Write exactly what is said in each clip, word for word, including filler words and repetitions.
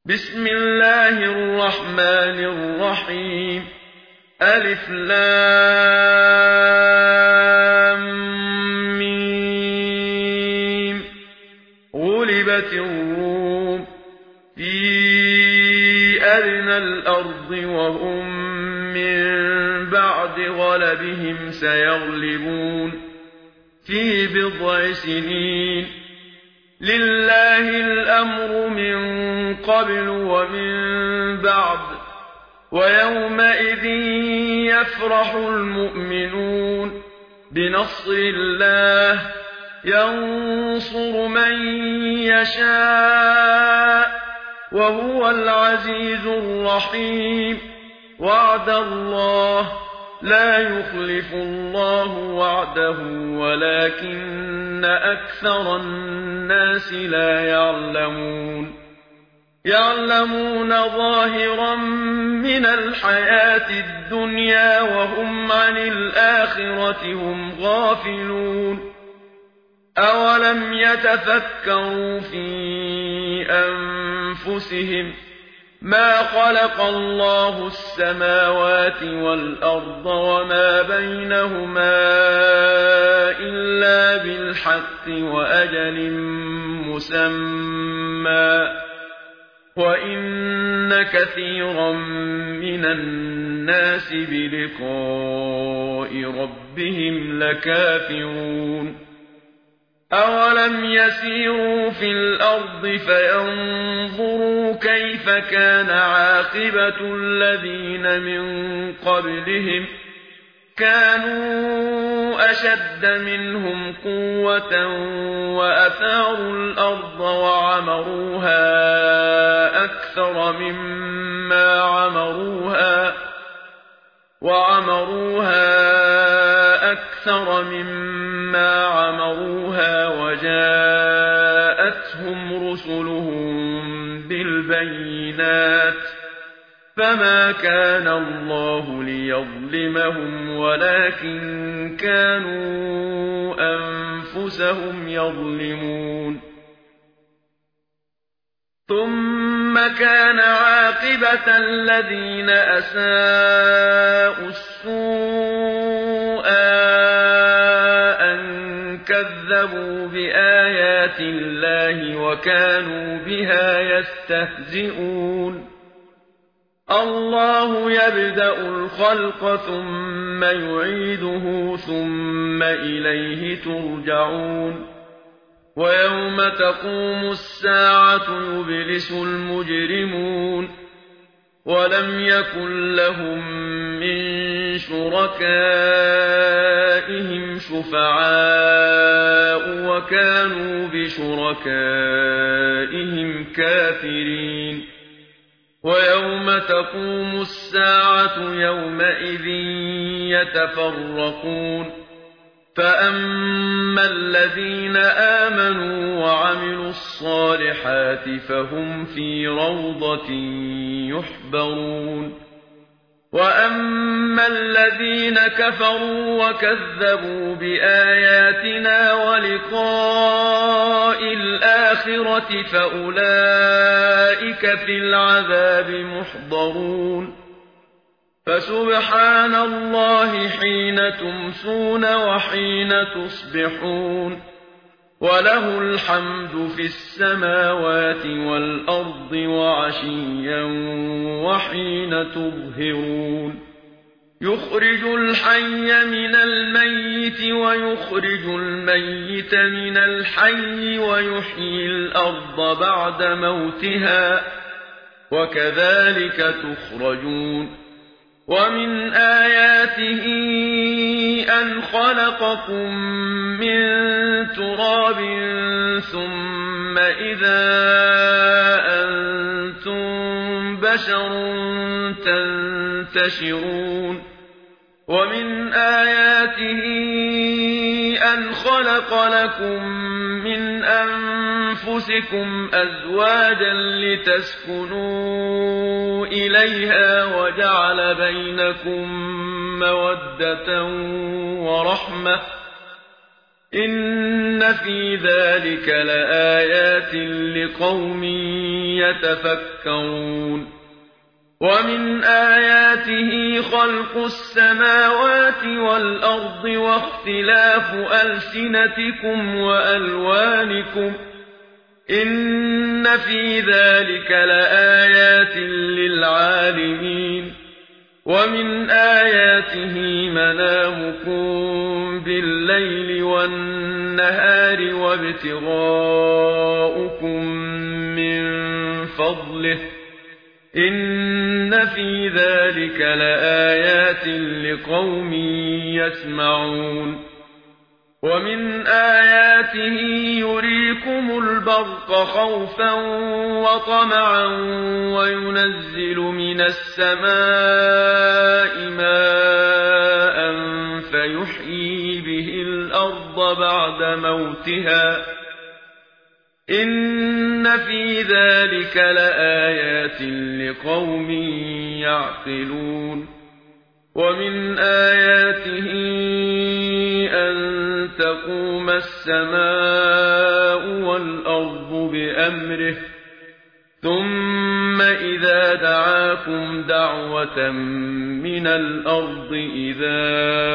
بسم الله الرحمن الرحيم ألف لام ميم غلبت الروم في أدنى الأرض وهم من بعد غلبهم سيغلبون في بضع سنين لله الأمر من قبل ومن بعد ويومئذ يفرح المؤمنون بنصر الله ينصر من يشاء وهو العزيز الرحيم وعد الله لا يخلف الله وعده ولكن أكثر الناس لا يعلمون يعلمون ظاهرا من الحياة الدنيا وهم عن الآخرة هم غافلون أولم يتفكروا في أنفسهم ما خلق الله السماوات والأرض وما بينهما إلا بالحق وأجل مسمى وإن كثيرا من الناس بلقاء ربهم لكافرون أولم يسيروا في الأرض فينظروا كيف كان عاقبة الذين من قبلهم كانوا أشد منهم قوة وأثاروا الأرض وعمروها أكثر مما عمروها وعمروها أكثر مما عمروها وجاءتهم رسلهم بالبينات فما كان الله ليظلمهم ولكن كانوا أنفسهم يظلمون ثم كان عاقبة الذين أساءوا السوء أن كذبوا بآيات الله وكانوا بها يستهزئون الله يبدأ الخلق ثم يعيده ثم إليه ترجعون ويوم تقوم الساعة يبلس المجرمون ولم يكن لهم من شركائهم شفعاء وكانوا بشركائهم كافرين ويوم تقوم الساعة يومئذ يتفرقون فأما الذين آمنوا وعملوا الصالحات فهم في روضة يحبرون وأما الذين كفروا وكذبوا بآياتنا ولقاء الآخرة فأولئك في العذاب محضرون فسبحان الله حين تمسون وحين تصبحون وله الحمد في السماوات والأرض وعشيا وحين تظهرون يخرج الحي من الميت ويخرج الميت من الحي ويحيي الأرض بعد موتها وكذلك تخرجون ومن آياته أن خلقكم من تراب ثم إذا أنتم بشر تنتشرون ومن آياته أن خلق لكم من أنفسكم أزواجا لتسكنوا إليها وجعل بينكم مودة ورحمة إن في ذلك لآيات لقوم يتفكرون ومن آياته خلق السماوات والأرض واختلاف ألسنتكم وألوانكم إن في ذلك لآيات للعالمين ومن آياته منامكم بالليل والنهار وابتغاؤكم من فضله إن في ذلك لآيات لقوم يسمعون ومن آياته يريكم البرق خوفا وطمعا وينزل من السماء ماء فيحيي به الأرض بعد موتها إن في ذلك لآيات لقوم يعقلون ومن آياته أن تقوم السماء والأرض بأمره ثم إذا دعاكم دعوة من الأرض إذا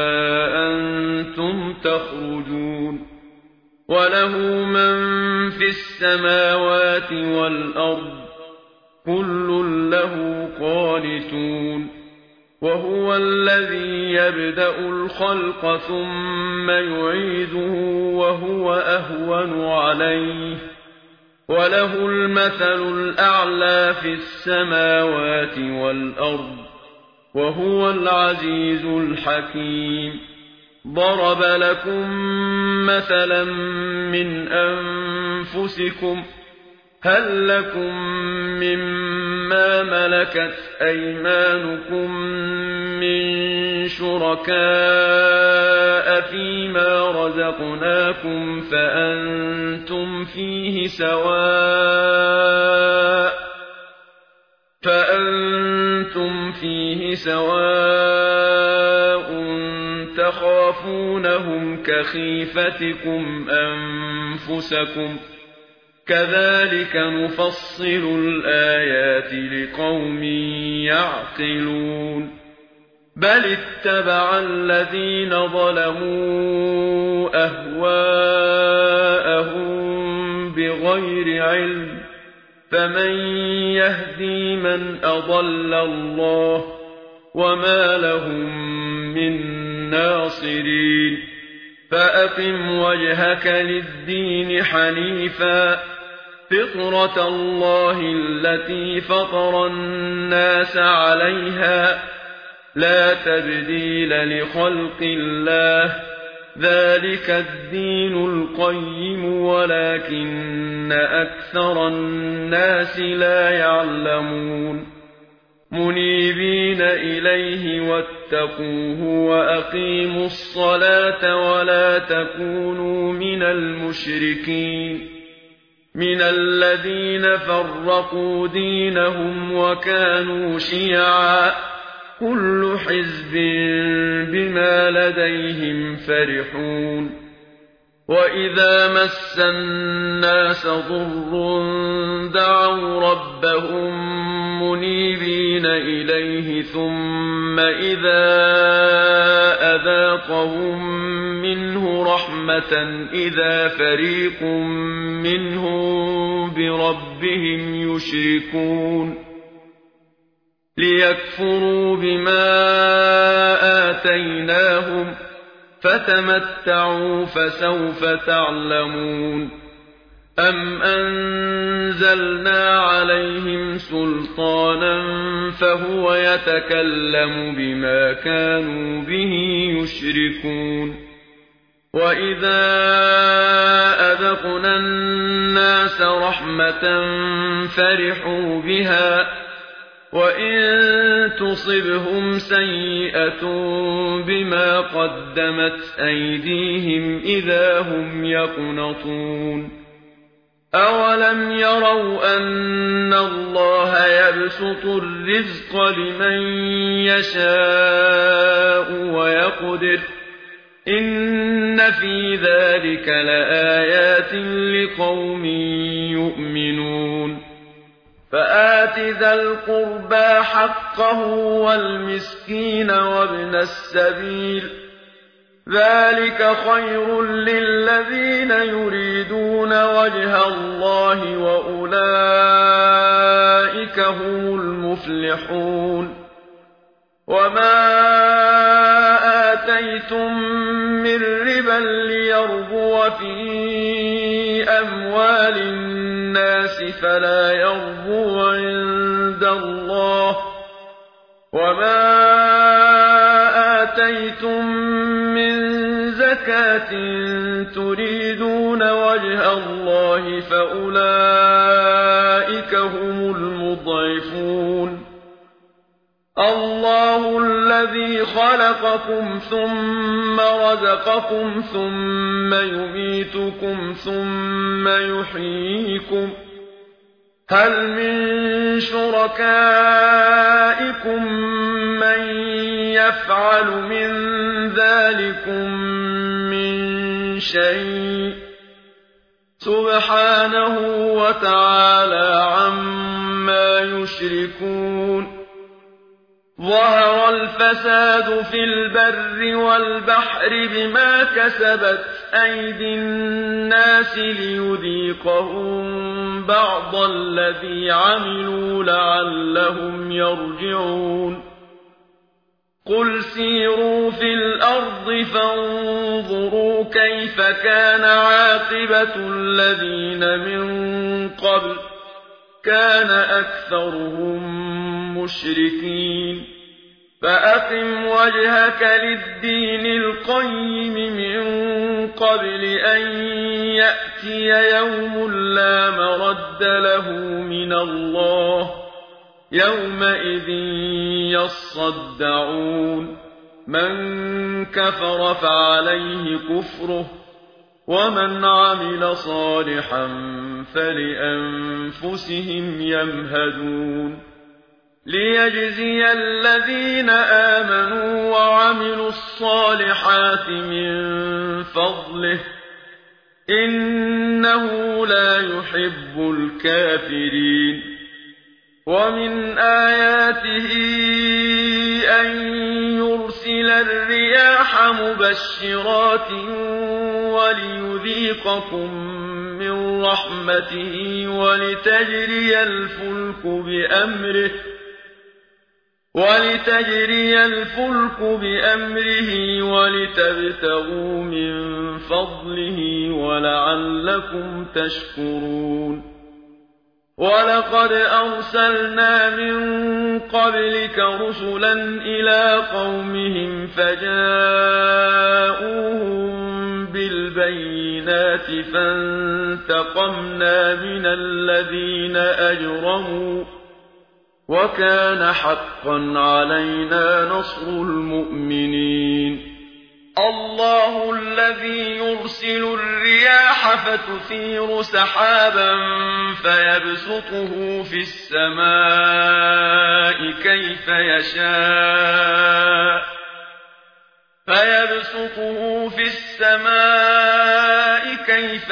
أنتم تخرجون وله من في السماوات والأرض كل له قانتون وهو الذي يبدأ الخلق ثم يعيده وهو أهون عليه وله المثل الأعلى في السماوات والأرض وهو العزيز الحكيم ضرب لكم مثلا من أنفسكم هل لكم مما ملكت أيمانكم من شركاء فيما رزقناكم فأنتم فيه سواء فأنتم فيه سواء تخافونهم كخيفتكم أنفسكم كذلك نفصل الآيات لقوم يعقلون بل اتبع الذين ظلموا أهواءهم بغير علم فمن يهدي من أضل الله وما لهم من ناصرين فأقم وجهك للدين حنيفا فطرة الله التي فطر الناس عليها لا تبديل لخلق الله ذلك الدين القيم ولكن أكثر الناس لا يعلمون منيبين إليه واتقوه وأقيموا الصلاة ولا تكونوا من المشركين من الذين فرقوا دينهم وكانوا شيعا كل حزب بما لديهم فرحون وإذا مس الناس ضر دعوا ربهم منيبين إليه ثم إذا أذاقهم منه رحمة إذا فريق منهم بربهم يشركون ليكفروا بما آتيناهم فتمتعوا فسوف تعلمون أم أنزلنا عليهم سلطانا فهو يتكلم بما كانوا به يشركون وإذا أذقنا الناس رحمة فرحوا بها وإن تصبهم سيئة بما قدمت أيديهم إذا هم يقنطون أولم يروا أن الله يبسط الرزق لمن يشاء ويقدر إن في ذلك لآيات لقوم يؤمنون فآت ذا القربى حقه والمسكين وابن السبيل ذلك خير للذين يريدون وجه الله وأولئك هم المفلحون وما آتيتم من ربا ليربو في أموال الناس فلا يربو عند الله وما آتيتم من زكاة تريدون وجه الله فأولئك هم المضعفون الله الذي خلقكم ثم رزقكم ثم يميتكم ثم يحييكم هل من شركائكم من يفعل من ذلكم من شيء سبحانه وتعالى عما يشركون ظهر الفساد في البر والبحر بما كسبت أيدي الناس ليذيقهم بعض الذي عملوا لعلهم يرجعون قل سيروا في الأرض فانظروا كيف كان عاقبة الذين من قبل كان أكثرهم مشركين فأقم وجهك للدين القيم من قبل أن يأتي يوم لا مرد له من الله يومئذ يصدعون من كفر فعليه كفره ومن عمل صالحا فلأنفسهم يمهدون ليجزي الذين آمنوا وعملوا الصالحات من فضله إنه لا يحب الكافرين ومن آياته أن يرسل الرياح مبشرات وليذيقكم من رحمته ولتجري الفلك بأمره ولتجري الفلك بأمره ولتبتغوا من فضله ولعلكم تشكرون ولقد أرسلنا من قبلك رسلا إلى قومهم فجاءوهم بالبينات فانتقمنا من الذين أجرموا وكان حقا علينا نصر المؤمنين الله الذي يرسل الرياح فتثير سحابا فيبسطه في السماء كيف يشاء فيبسطه في السماء كيف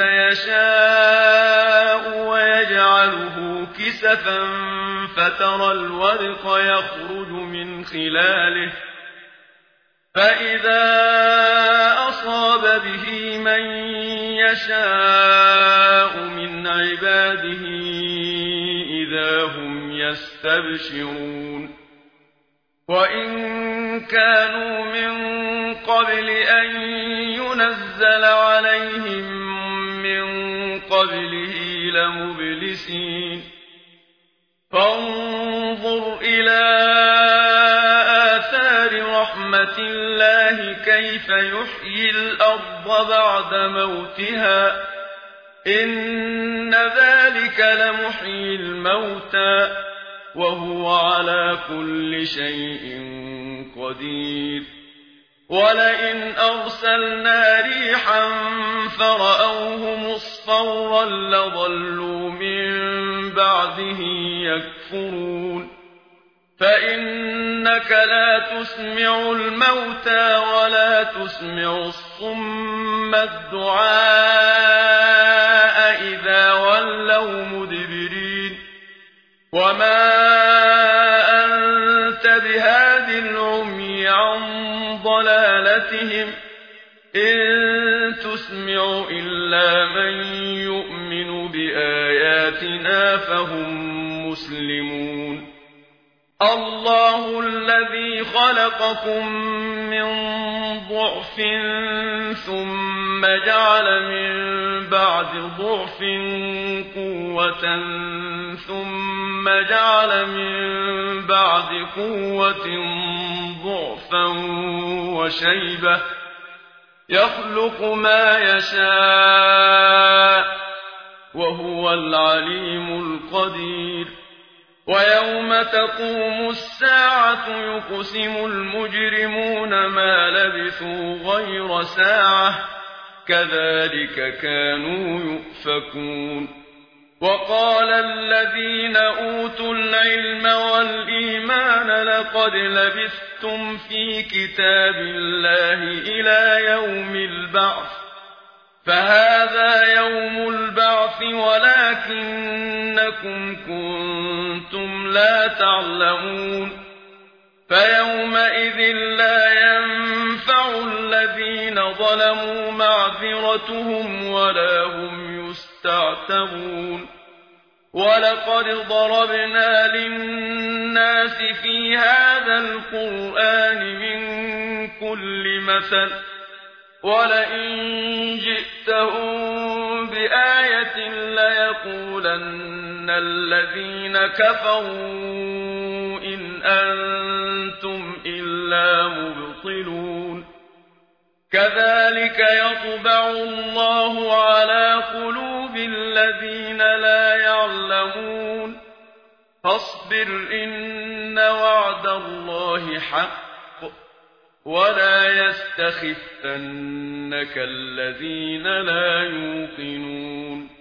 يشاء ويجعله كسفا فترى الودق يخرج من خلاله فإذا أصاب به من يشاء من عباده إذا هم يستبشرون وإن كانوا من قبل أن ينزل عليهم من قبله لمبلسين فانظر إلى آثار رحمة الله كيف يحيي الأرض بعد موتها إن ذلك لمحيي الموتى وهو على كل شيء قدير ولئن أرسلنا ريحا فرأوه مصفرا لظلوا من بعده يكفرون فإنك لا تسمع الموتى ولا تسمع الصم الدعاء إذا ولوا مدبرين وما أنت بهاد العمي عن ضلالتهم إن تسمع إلا من يؤمن بآياتنا فهم مسلمون الله الذي خلقكم من ضعف ثم جعل من بعد ضعف قوة ثم جعل من بعد قوة ضعفا وشيبة يخلق ما يشاء وهو العليم القدير ويوم تقوم الساعة يقسم المجرمون ما لبثوا غير ساعة كذلك كانوا يؤفكون وقال الذين أوتوا العلم والإيمان لقد لبثتم في كتاب الله إلى يوم البعث فهذا يوم البعث ولكنكم كنتم لا تعلمون فيومئذ لا ينفع الذين ظلموا معذرتهم ولا هم يستعتبون ولقد ضربنا للناس في هذا القرآن من كل مثل ولئن جئتهم بآية ليقولن الذين كفروا إن أنتم إلا مبطلون كذلك يطبع الله على قلوب الذين لا يعلمون فاصبر إن وعد الله حق ولا يستخفنك الذين لا يوقنون